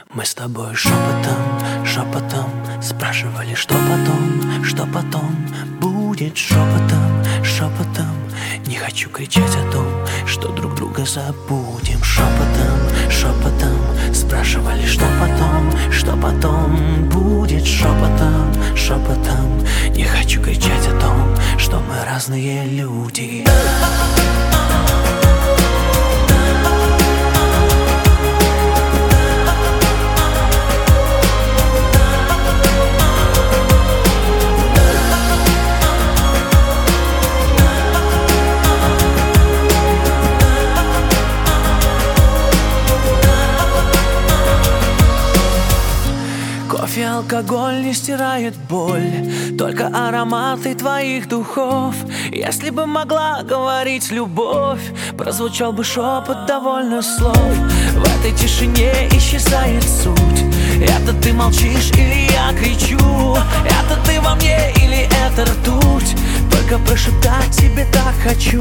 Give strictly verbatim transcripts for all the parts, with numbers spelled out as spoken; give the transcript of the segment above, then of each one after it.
Мы с тобой шепотом, шепотом спрашивали, что потом, что потом будет. Шепотом, шепотом не хочу кричать о том, что друг друга забудем. Шепотом, шепотом спрашивали, что потом, что потом будет. Шепотом, шепотом не хочу кричать о том, что мы разные люди. Кофе, алкоголь не стирает боль, только ароматы твоих духов. Если бы могла говорить любовь, прозвучал бы шепот довольно слов. В этой тишине исчезает суть. Это ты молчишь или я кричу? Это ты во мне или это ртуть? Только прошептать тебе так хочу.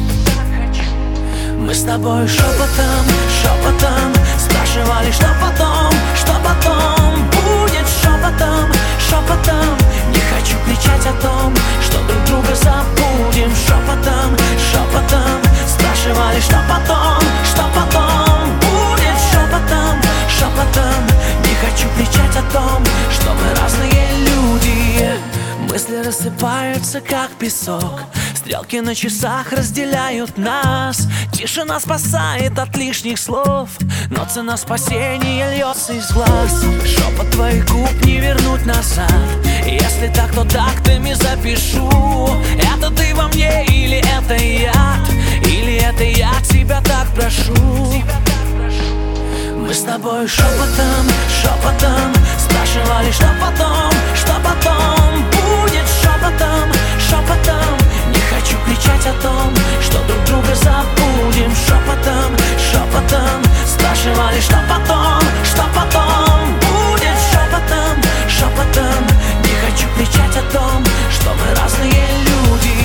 Мы с тобой шепотом, шепотом спрашивали, что потом, что потом будет. Шепотом, шепотом не хочу кричать о том, что друг друга забудем. Шепотом, шепотом спрашивали, что потом, что потом будет. Шепотом, шепотом не хочу кричать о том, что мы разные люди. Мысли рассыпаются, как песок, стрелки на часах разделяют нас. Тишина спасает от лишних слов, но цена спасения льется из глаз. Шепот твоих губ не вернуть назад. Если так, то тактами запишу. Это ты во мне или это яд? Или это я тебя так прошу? Мы с тобой шепотом, шепотом спрашивали, что потом, что потом будет. Шепотом, шепотом не хочу кричать о том, что друг друга забудем. Шепотом, шепотом спрашивали, что потом, что потом будет. Шепотом, шепотом не хочу кричать о том, что мы разные люди.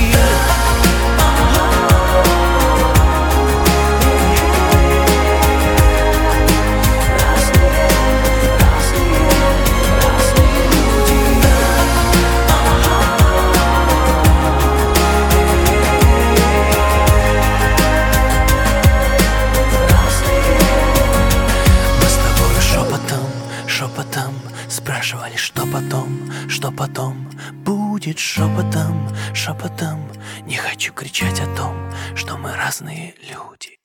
Шепотом спрашивали, что потом, что потом будет. Шепотом, шепотом не хочу кричать о том, что мы разные люди.